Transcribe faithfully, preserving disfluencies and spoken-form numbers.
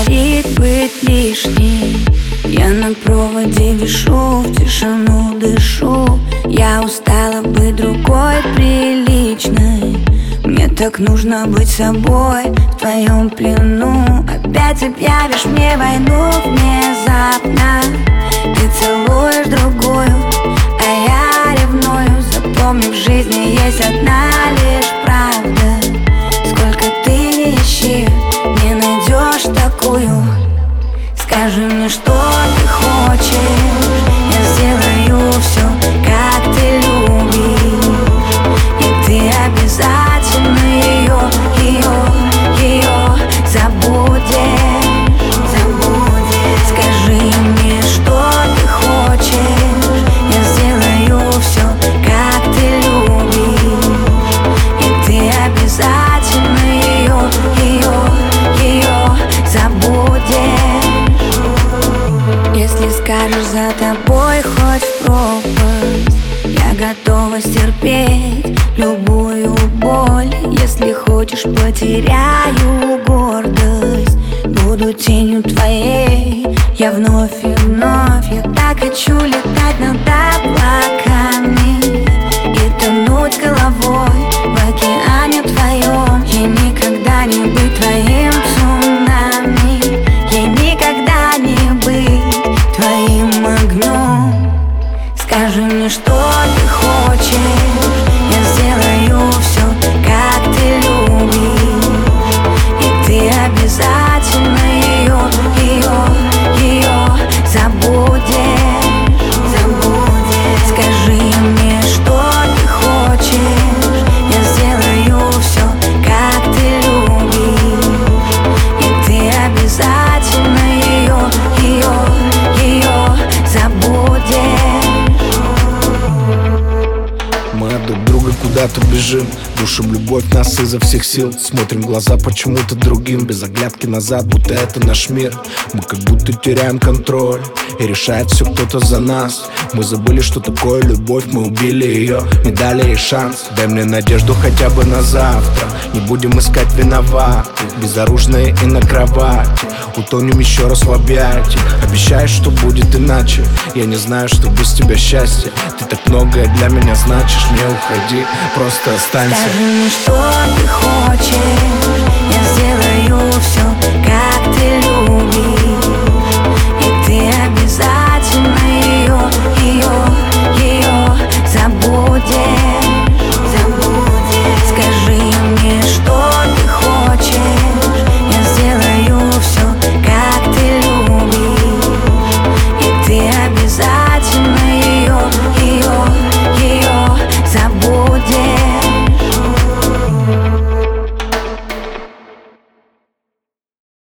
хватит быть лишней. Я на проводе вишу, в тишину дышу. Я устала быть другой приличной. Мне так нужно быть собой в твоем плену. Опять объявишь мне войну внезапно. Ты целуешь другую, а я ревную. Запомни, в жизни есть одна лишь правда. Сколько ты не ищи, не найдешь такую. Скажи мне, что ты хочешь, я сделаю все, как ты любишь. И ты обязательно ее, ее, ее забудешь, забудешь. Скажи мне, что ты хочешь, я сделаю все, как ты любишь. И ты обязательно ее, ее, ее забудешь. Если скажешь, за тобой хоть в пропасть, я готова стерпеть любую боль. Если хочешь, потеряю гордость, буду тенью твоей, я вновь и вновь. Я так хочу летать над облаками и тонуть с головой в океане твоем. Я никогда не быть твоим цунами, я никогда не быть твоим огнем. Скажи мне, что ты хочешь, я сделаю все, как ты любишь. И ты обязательно ее, ее, ее забудешь, забудешь. Скажи мне, что ты хочешь, я сделаю все, как ты любишь. И ты обязательно ее, ее, ее забудешь. Мы от друг друга куда-то бежим, душим любовь нас изо всех сил. Смотрим в глаза почему-то другим, без оглядки назад, будто это наш мир. Мы как будто теряем контроль, и решает все кто-то за нас. Мы забыли, что такое любовь, мы убили ее, не дали ей шанс. Дай мне надежду хотя бы на завтра, не будем искать виноватых, безоружные и на кровати. Утонем еще раз в объятиях, обещаешь, что будет иначе. Я не знаю, что без тебя счастье. Ты так многое для меня значишь, не уходи, просто останься. Скажи мне, что ты хочешь, я сделаю все,